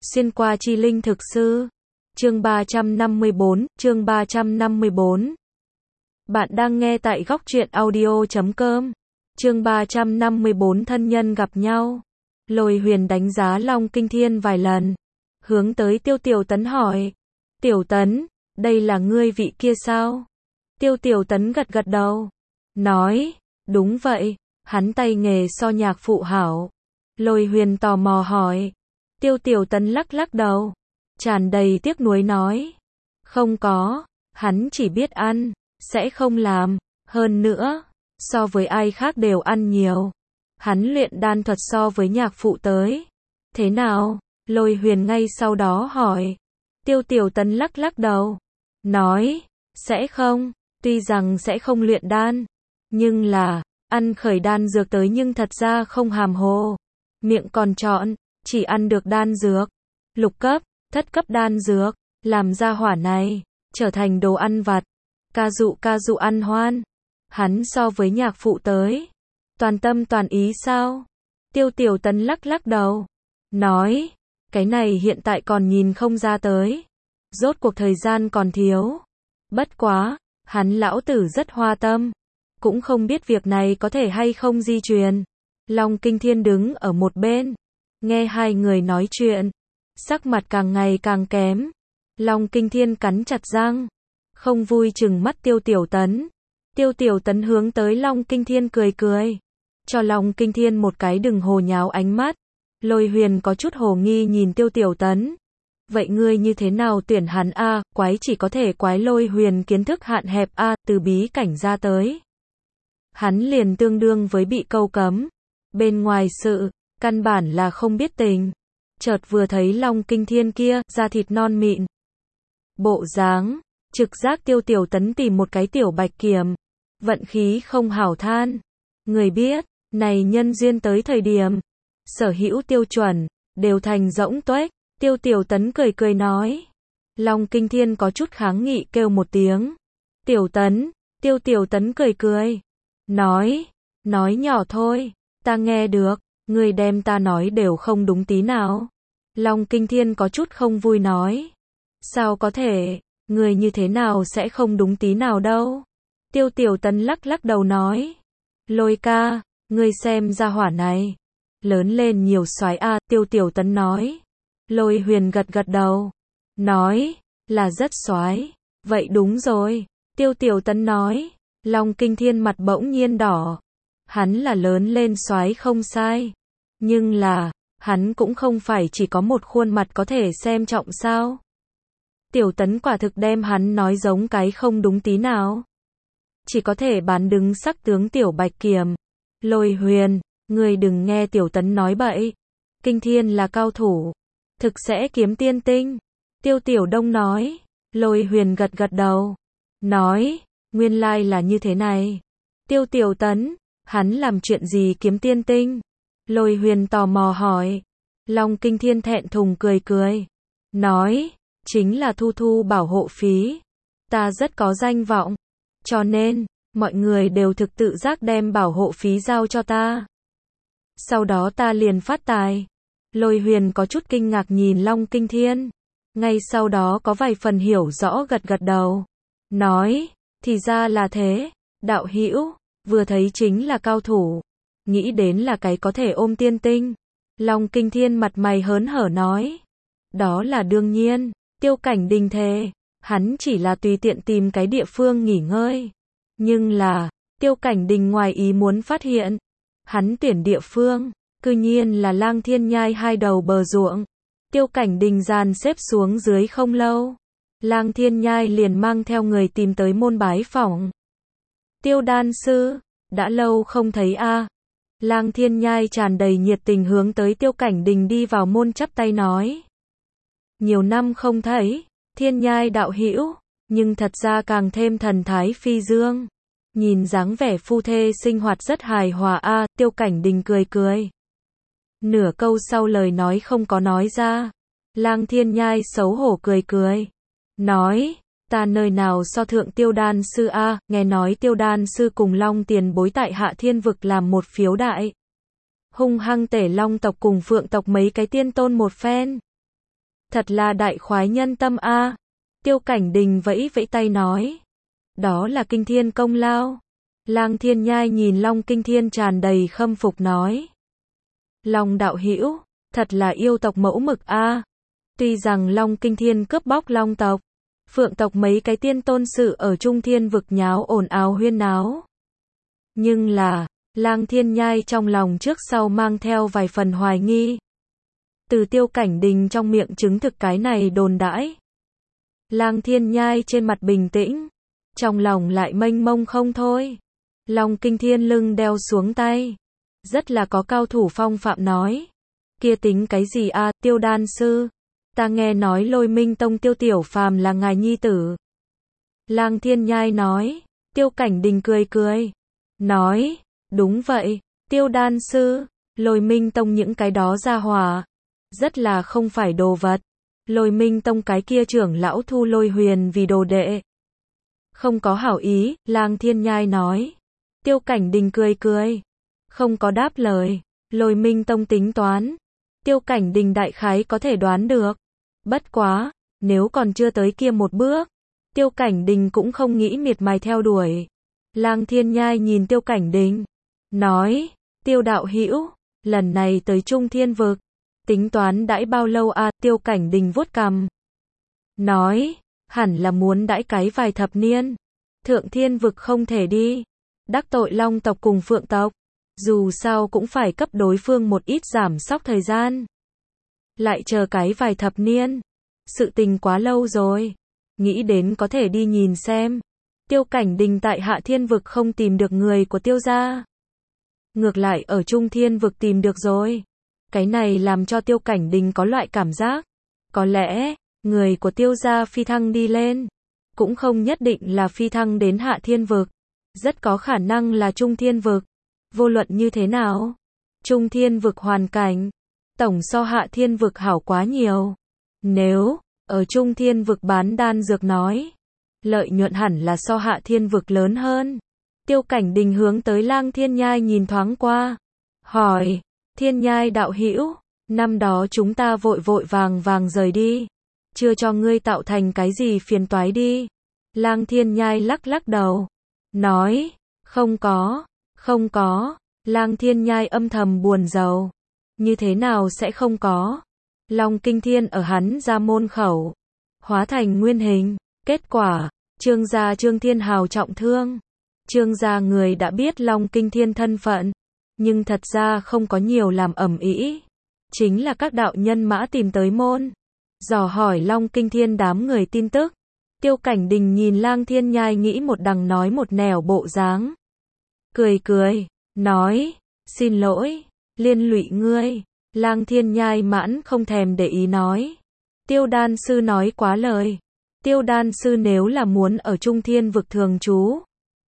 Xuyên qua chi linh thực sư. Chương 354. Bạn đang nghe tại góc truyện audio.com. Chương 354 thân nhân gặp nhau. Lôi Huyền đánh giá Long Kinh Thiên vài lần, hướng tới Tiểu Tấn hỏi: "Tiểu Tấn, đây là ngươi vị kia sao?" Tiểu Tấn gật gật đầu, nói: "Đúng vậy, hắn tay nghề so nhạc phụ hảo." Lôi Huyền tò mò hỏi. Tiểu Tấn lắc lắc đầu, tràn đầy tiếc nuối nói: "Không có, hắn chỉ biết ăn, sẽ không làm, hơn nữa, so với ai khác đều ăn nhiều. Hắn luyện đan thuật so với nhạc phụ tới." "Thế nào?" Lôi Huyền ngay sau đó hỏi. Tiểu Tấn lắc lắc đầu, nói: "Sẽ không, tuy rằng sẽ không luyện đan, nhưng là, ăn khởi đan dược tới nhưng thật ra không hàm hồ. Miệng còn trọn, chỉ ăn được đan dược, lục cấp, thất cấp đan dược, làm ra hỏa này, trở thành đồ ăn vặt, ca dụ ăn hoan. Hắn so với nhạc phụ tới, toàn tâm toàn ý sao?" Tiểu Tấn lắc lắc đầu, nói: "Cái này hiện tại còn nhìn không ra tới. Rốt cuộc thời gian còn thiếu. Bất quá, hắn lão tử rất hoa tâm, cũng không biết việc này có thể hay không di truyền." Long Kinh Thiên đứng ở một bên, nghe hai người nói chuyện, sắc mặt càng ngày càng kém. Long Kinh Thiên cắn chặt răng, không vui chừng mắt Tiểu Tấn. Tiểu Tấn hướng tới Long Kinh Thiên cười cười, cho Long Kinh Thiên một cái đừng hồ nháo ánh mắt. Lôi Huyền có chút hồ nghi nhìn Tiểu Tấn. "Vậy ngươi như thế nào tuyển hắn a?" Quái chỉ có thể quái Lôi Huyền kiến thức hạn hẹp a, từ bí cảnh ra tới, hắn liền tương đương với bị câu cấm. Bên ngoài sự, căn bản là không biết tình. Chợt vừa thấy Long Kinh Thiên kia, da thịt non mịn, bộ dáng, trực giác Tiểu Tấn tìm một cái tiểu bạch kiểm, vận khí không hảo than. Người biết, này nhân duyên tới thời điểm, sở hữu tiêu chuẩn, đều thành rỗng tuếch. Tiểu Tấn cười cười nói. Long Kinh Thiên có chút kháng nghị kêu một tiếng. "Tiểu Tấn." Tiểu Tấn cười cười, nói nhỏ thôi, ta nghe được, ngươi đem ta nói đều không đúng tí nào. Long Kinh Thiên có chút không vui nói. "Sao có thể, ngươi như thế nào sẽ không đúng tí nào đâu?" Tiểu Tấn lắc lắc đầu nói. "Lôi ca, ngươi xem ra hỏa này, lớn lên nhiều soái a." Tiểu Tấn nói. Lôi Huyền gật gật đầu, nói, "Là rất soái." "Vậy đúng rồi." Tiểu Tấn nói. Long Kinh Thiên mặt bỗng nhiên đỏ. Hắn là lớn lên soái không sai, nhưng là, hắn cũng không phải chỉ có một khuôn mặt có thể xem trọng sao? Tiểu Tấn quả thực đem hắn nói giống cái không đúng tí nào. Chỉ có thể bán đứng sắc tướng tiểu bạch kiểm. "Lôi Huyền, ngươi đừng nghe Tiểu Tấn nói bậy. Kinh Thiên là cao thủ, thực sẽ kiếm tiên tinh." Tiểu Đông nói. Lôi Huyền gật gật đầu, nói, "Nguyên lai là như thế này." Tiểu Tấn, hắn làm chuyện gì kiếm tiên tinh?" Lôi Huyền tò mò hỏi. Long Kinh Thiên thẹn thùng cười cười, nói, "Chính là thu bảo hộ phí. Ta rất có danh vọng, cho nên, mọi người đều thực tự giác đem bảo hộ phí giao cho ta. Sau đó ta liền phát tài." Lôi Huyền có chút kinh ngạc nhìn Long Kinh Thiên, ngay sau đó có vài phần hiểu rõ gật gật đầu, nói, "Thì ra là thế, đạo hữu, vừa thấy chính là cao thủ, nghĩ đến là cái có thể ôm tiên tinh." Long Kinh Thiên mặt mày hớn hở nói, "Đó là đương nhiên." Tiêu Cảnh Đình thề, hắn chỉ là tùy tiện tìm cái địa phương nghỉ ngơi. Nhưng là, Tiêu Cảnh Đình ngoài ý muốn phát hiện, hắn tuyển địa phương, cư nhiên là Lang Thiên Nhai hai đầu bờ ruộng. Tiêu Cảnh Đình dàn xếp xuống dưới không lâu, Lang Thiên Nhai liền mang theo người tìm tới môn bái phỏng. "Tiêu đan sư, đã lâu không thấy a." Lang Thiên Nhai tràn đầy nhiệt tình hướng tới Tiêu Cảnh Đình đi vào môn chắp tay nói. "Nhiều năm không thấy, Thiên Nhai đạo hữu, nhưng thật ra càng thêm thần thái phi dương. Nhìn dáng vẻ phu thê sinh hoạt rất hài hòa a." Tiêu Cảnh Đình cười cười, nửa câu sau lời nói không có nói ra. Lang Thiên Nhai xấu hổ cười cười, nói, "Ta nơi nào so thượng Tiêu đan sư a, nghe nói Tiêu đan sư cùng Long tiền bối tại Hạ Thiên vực làm một phiếu đại hung hăng tể Long tộc cùng Phượng tộc mấy cái tiên tôn một phen. Thật là đại khoái nhân tâm a. Tiêu Cảnh Đình vẫy vẫy tay nói. Đó là kinh thiên công lao. Lang Thiên Nhai nhìn Long Kinh Thiên tràn đầy khâm phục nói. Long đạo hữu, thật là yêu tộc mẫu mực a. Tuy rằng Long Kinh Thiên cướp bóc Long tộc, Phượng tộc mấy cái tiên tôn sự ở Trung Thiên vực nháo ồn ào huyên náo. Nhưng là, Lang Thiên Nhai trong lòng trước sau mang theo vài phần hoài nghi. Từ Tiêu Cảnh Đình trong miệng chứng thực cái này đồn đãi. Lang Thiên Nhai trên mặt bình tĩnh, trong lòng lại mênh mông không thôi. Long Kinh Thiên lưng đeo xuống tay, rất là có cao thủ phong phạm nói. Kia tính cái gì a, Tiêu đan sư? Ta nghe nói Lôi Minh Tông Tiêu Tiểu Phàm là ngài nhi tử. Lang Thiên Nhai nói. Tiêu Cảnh Đình cười cười, nói, đúng vậy, Tiêu đan sư, Lôi Minh Tông những cái đó ra hỏa, rất là không phải đồ vật. Lôi Minh Tông cái kia trưởng lão thu Lôi Huyền vì đồ đệ. Không có hảo ý, Lang Thiên Nhai nói. Tiêu Cảnh Đình cười cười, không có đáp lời. Lôi Minh Tông tính toán, Tiêu Cảnh Đình đại khái có thể đoán được. Bất quá, nếu còn chưa tới kia một bước, Tiêu Cảnh Đình cũng không nghĩ miệt mài theo đuổi. Lang Thiên Nhai nhìn Tiêu Cảnh Đình, nói, Tiêu đạo hữu, lần này tới Trung Thiên vực, tính toán đãi bao lâu a? Tiêu Cảnh Đình vuốt cằm, nói, hẳn là muốn đãi cái vài thập niên. Thượng Thiên vực không thể đi, đắc tội Long tộc cùng Phượng tộc, dù sao cũng phải cấp đối phương một ít giảm sóc thời gian. Lại chờ cái vài thập niên, sự tình quá lâu rồi, nghĩ đến có thể đi nhìn xem. Tiêu Cảnh Đình tại Hạ Thiên vực không tìm được người của Tiêu gia, ngược lại ở Trung Thiên vực tìm được rồi. Cái này làm cho Tiêu Cảnh Đình có loại cảm giác, có lẽ, người của Tiêu gia phi thăng đi lên, cũng không nhất định là phi thăng đến Hạ Thiên vực, rất có khả năng là Trung Thiên vực. Vô luận như thế nào, Trung Thiên vực hoàn cảnh, tổng so Hạ Thiên vực hảo quá nhiều. Nếu, ở Trung Thiên vực bán đan dược nói, lợi nhuận hẳn là so Hạ Thiên vực lớn hơn. Tiêu Cảnh Đình hướng tới Lang Thiên Nhai nhìn thoáng qua, hỏi, Thiên Nhai đạo hữu, năm đó chúng ta vội vội vàng vàng rời đi, chưa cho ngươi tạo thành cái gì phiền toái đi. Lang Thiên Nhai lắc lắc đầu, nói, không có. Không có. Lang Thiên Nhai âm thầm buồn rầu. Như thế nào sẽ không có? Long Kinh Thiên ở hắn ra môn khẩu, hóa thành nguyên hình. Kết quả, Trương gia Trương Thiên Hào trọng thương. Trương gia người đã biết Long Kinh Thiên thân phận, nhưng thật ra không có nhiều làm ầm ĩ. Chính là các đạo nhân mã tìm tới môn, dò hỏi Long Kinh Thiên đám người tin tức. Tiêu Cảnh Đình nhìn Lang Thiên Nhai nghĩ một đằng nói một nẻo bộ dáng. Cười cười, nói, xin lỗi, liên lụy ngươi. Lang Thiên Nhai mãn không thèm để ý nói. Tiêu đan sư nói quá lời. Tiêu đan sư nếu là muốn ở Trung Thiên vực thường trú,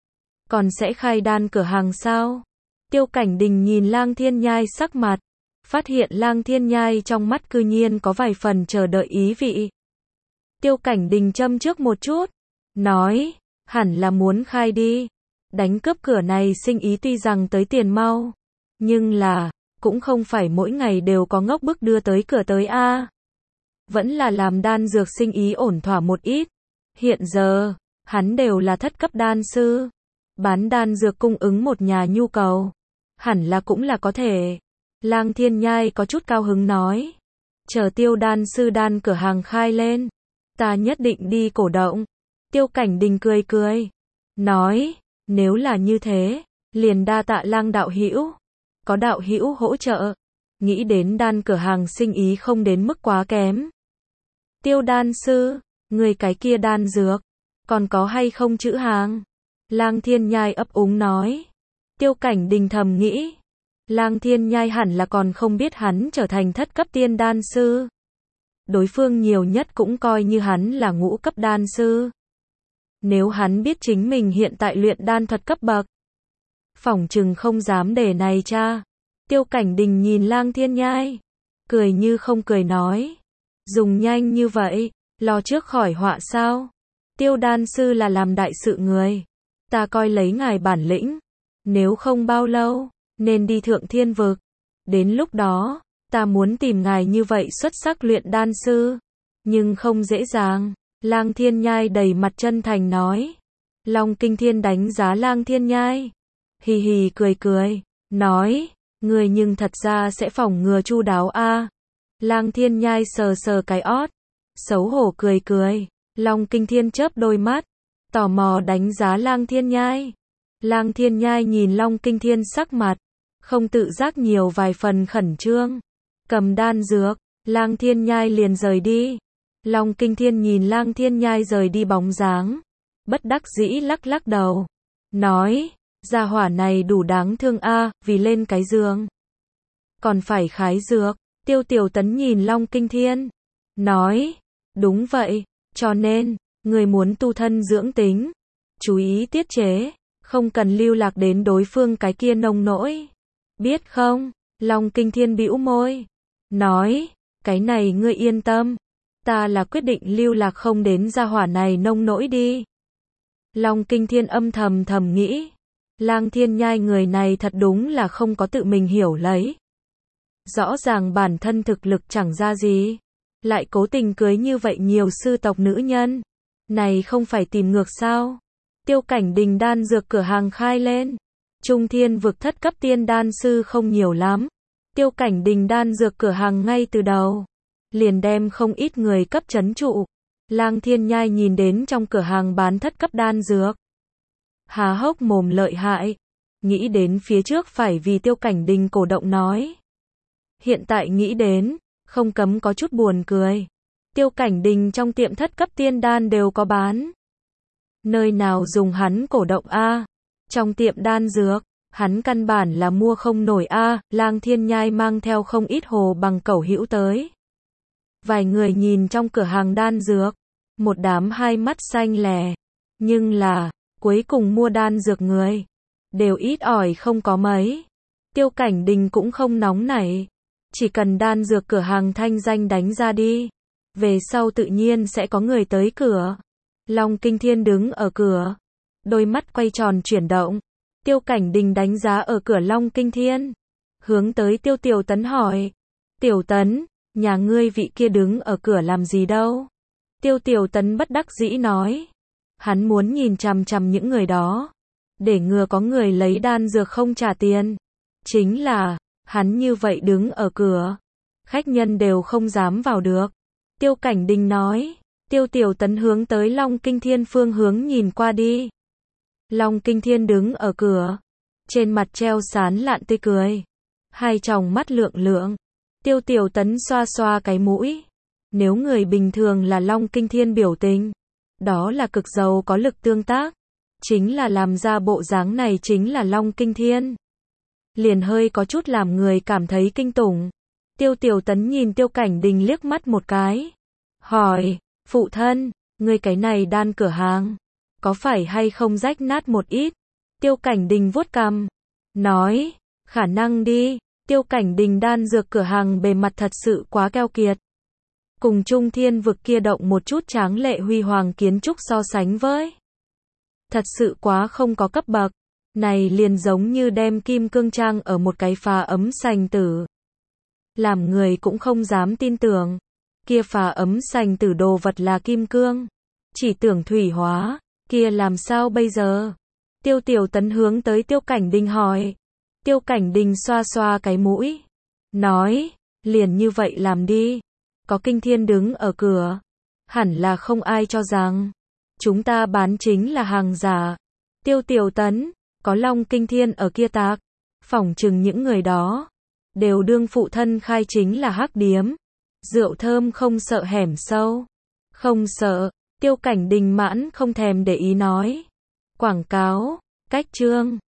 còn sẽ khai đan cửa hàng sao? Tiêu Cảnh Đình nhìn Lang Thiên Nhai sắc mặt, phát hiện Lang Thiên Nhai trong mắt cư nhiên có vài phần chờ đợi ý vị. Tiêu Cảnh Đình châm trước một chút, nói, hẳn là muốn khai đi. Đánh cướp cửa này sinh ý tuy rằng tới tiền mau, nhưng là, cũng không phải mỗi ngày đều có ngốc bức đưa tới cửa tới a. Vẫn là làm đan dược sinh ý ổn thỏa một ít. Hiện giờ, hắn đều là thất cấp đan sư, bán đan dược cung ứng một nhà nhu cầu, hẳn là cũng là có thể. Lang Thiên Nhai có chút cao hứng nói, chờ Tiêu đan sư đan cửa hàng khai lên, ta nhất định đi cổ động. Tiêu Cảnh Đình cười cười, nói, nếu là như thế, liền đa tạ Lang đạo hữu, có đạo hữu hỗ trợ, nghĩ đến đan cửa hàng sinh ý không đến mức quá kém. Tiêu đan sư, người cái kia đan dược, còn có hay không chữ hàng? Lang Thiên Nhai ấp úng nói. Tiêu Cảnh Đình thầm nghĩ, Lang Thiên Nhai hẳn là còn không biết hắn trở thành thất cấp tiên đan sư. Đối phương nhiều nhất cũng coi như hắn là ngũ cấp đan sư. Nếu hắn biết chính mình hiện tại luyện đan thuật cấp bậc, phỏng chừng không dám để này cha. Tiêu Cảnh Đình nhìn Lang Thiên Nhai, cười như không cười nói, dùng nhanh như vậy, lo trước khỏi họa sao? Tiêu đan sư là làm đại sự người, ta coi lấy ngài bản lĩnh, nếu không bao lâu, nên đi Thượng Thiên vực. Đến lúc đó, ta muốn tìm ngài như vậy xuất sắc luyện đan sư. nhưng không dễ dàng. Lang Thiên Nhai đầy mặt chân thành nói. Long Kinh Thiên đánh giá Lang Thiên Nhai. Hì hì cười cười, nói, người nhưng thật ra sẽ phòng ngừa chu đáo a. Lang Thiên Nhai sờ sờ cái ót, xấu hổ cười cười. Long Kinh Thiên chớp đôi mắt, tò mò đánh giá Lang Thiên Nhai. Lang Thiên Nhai nhìn Long Kinh Thiên sắc mặt, không tự giác nhiều vài phần khẩn trương. Cầm đan dược, Lang Thiên Nhai liền rời đi. Long Kinh Thiên nhìn Lang Thiên Nhai rời đi bóng dáng, bất đắc dĩ lắc lắc đầu, nói, gia hỏa này đủ đáng thương a, vì lên cái giường còn phải khái dược. Tiêu Tiểu Tấn nhìn Long Kinh Thiên, nói, đúng vậy, cho nên, người muốn tu thân dưỡng tính, chú ý tiết chế, không cần lưu lạc đến đối phương cái kia nông nỗi. Biết không? Long Kinh Thiên bĩu môi, nói, cái này ngươi yên tâm, ta là quyết định lưu lạc không đến gia hỏa này nông nỗi đi. Long Kinh Thiên âm thầm thầm nghĩ, Lang Thiên Nhai người này thật đúng là không có tự mình hiểu lấy. Rõ ràng bản thân thực lực chẳng ra gì, lại cố tình cưới như vậy nhiều sư tộc nữ nhân. Này không phải tìm ngược sao? Tiêu Cảnh Đình đan dược cửa hàng khai lên. Trung Thiên vực thất cấp tiên đan sư không nhiều lắm. Tiêu Cảnh Đình đan dược cửa hàng ngay từ đầu liền đem không ít người cấp trấn trụ. Lang Thiên Nhai nhìn đến trong cửa hàng bán thất cấp đan dược, há hốc mồm lợi hại, nghĩ đến phía trước phải vì Tiêu Cảnh Đình cổ động nói. Hiện tại nghĩ đến, không cấm có chút buồn cười. Tiêu Cảnh Đình trong tiệm thất cấp tiên đan đều có bán. Nơi nào dùng hắn cổ động a? Trong tiệm đan dược, hắn căn bản là mua không nổi a. Lang Thiên Nhai mang theo không ít hồ bằng cẩu hữu tới. Vài người nhìn trong cửa hàng đan dược, một đám hai mắt xanh lè. Nhưng là, cuối cùng mua đan dược người, đều ít ỏi không có mấy. Tiêu Cảnh Đình cũng không nóng nảy. Chỉ cần đan dược cửa hàng thanh danh đánh ra đi, về sau tự nhiên sẽ có người tới cửa. Long Kinh Thiên đứng ở cửa, đôi mắt quay tròn chuyển động. Tiêu Cảnh Đình đánh giá ở cửa Long Kinh Thiên, hướng tới Tiêu Tiểu Tấn hỏi, Tiểu Tấn, nhà ngươi vị kia đứng ở cửa làm gì đâu? Tiêu Tiểu Tấn bất đắc dĩ nói, hắn muốn nhìn chằm chằm những người đó, để ngừa có người lấy đan dược không trả tiền. Chính là, hắn như vậy đứng ở cửa, khách nhân đều không dám vào được. Tiêu Cảnh Đình nói. Tiêu Tiểu Tấn hướng tới Long Kinh Thiên phương hướng nhìn qua đi. Long Kinh Thiên đứng ở cửa, trên mặt treo sán lạn tươi cười, hai tròng mắt lượng lượng. Tiêu Tiểu Tấn xoa xoa cái mũi. Nếu người bình thường là Long Kinh Thiên biểu tình, đó là cực giàu có lực tương tác, chính là làm ra bộ dáng này chính là Long Kinh Thiên, liền hơi có chút làm người cảm thấy kinh tủng. Tiêu Tiểu Tấn nhìn Tiêu Cảnh Đình liếc mắt một cái, hỏi, phụ thân, ngươi cái này đan cửa hàng, có phải hay không rách nát một ít? Tiêu Cảnh Đình vuốt cằm, nói, khả năng đi. Tiêu Cảnh Đình đan dược cửa hàng bề mặt thật sự quá keo kiệt, cùng Trung Thiên vực kia động một chút tráng lệ huy hoàng kiến trúc so sánh với, thật sự quá không có cấp bậc. Này liền giống như đem kim cương trang ở một cái phà ấm sành tử, làm người cũng không dám tin tưởng. Kia phà ấm sành tử đồ vật là kim cương, chỉ tưởng thủy hóa, kia làm sao bây giờ? Tiêu Tiểu Tấn hướng tới Tiêu Cảnh Đình hỏi. Tiêu Cảnh Đình xoa xoa cái mũi, nói, liền như vậy làm đi. Có Kinh Thiên đứng ở cửa, hẳn là không ai cho rằng chúng ta bán chính là hàng giả. Tiêu Tiểu Tấn, có Long Kinh Thiên ở kia tạc, phỏng chừng những người đó đều đương phụ thân khai chính là hắc điếm. Rượu thơm không sợ hẻm sâu. Không sợ. Tiêu Cảnh Đình mãn không thèm để ý nói. Quảng cáo, cách chương.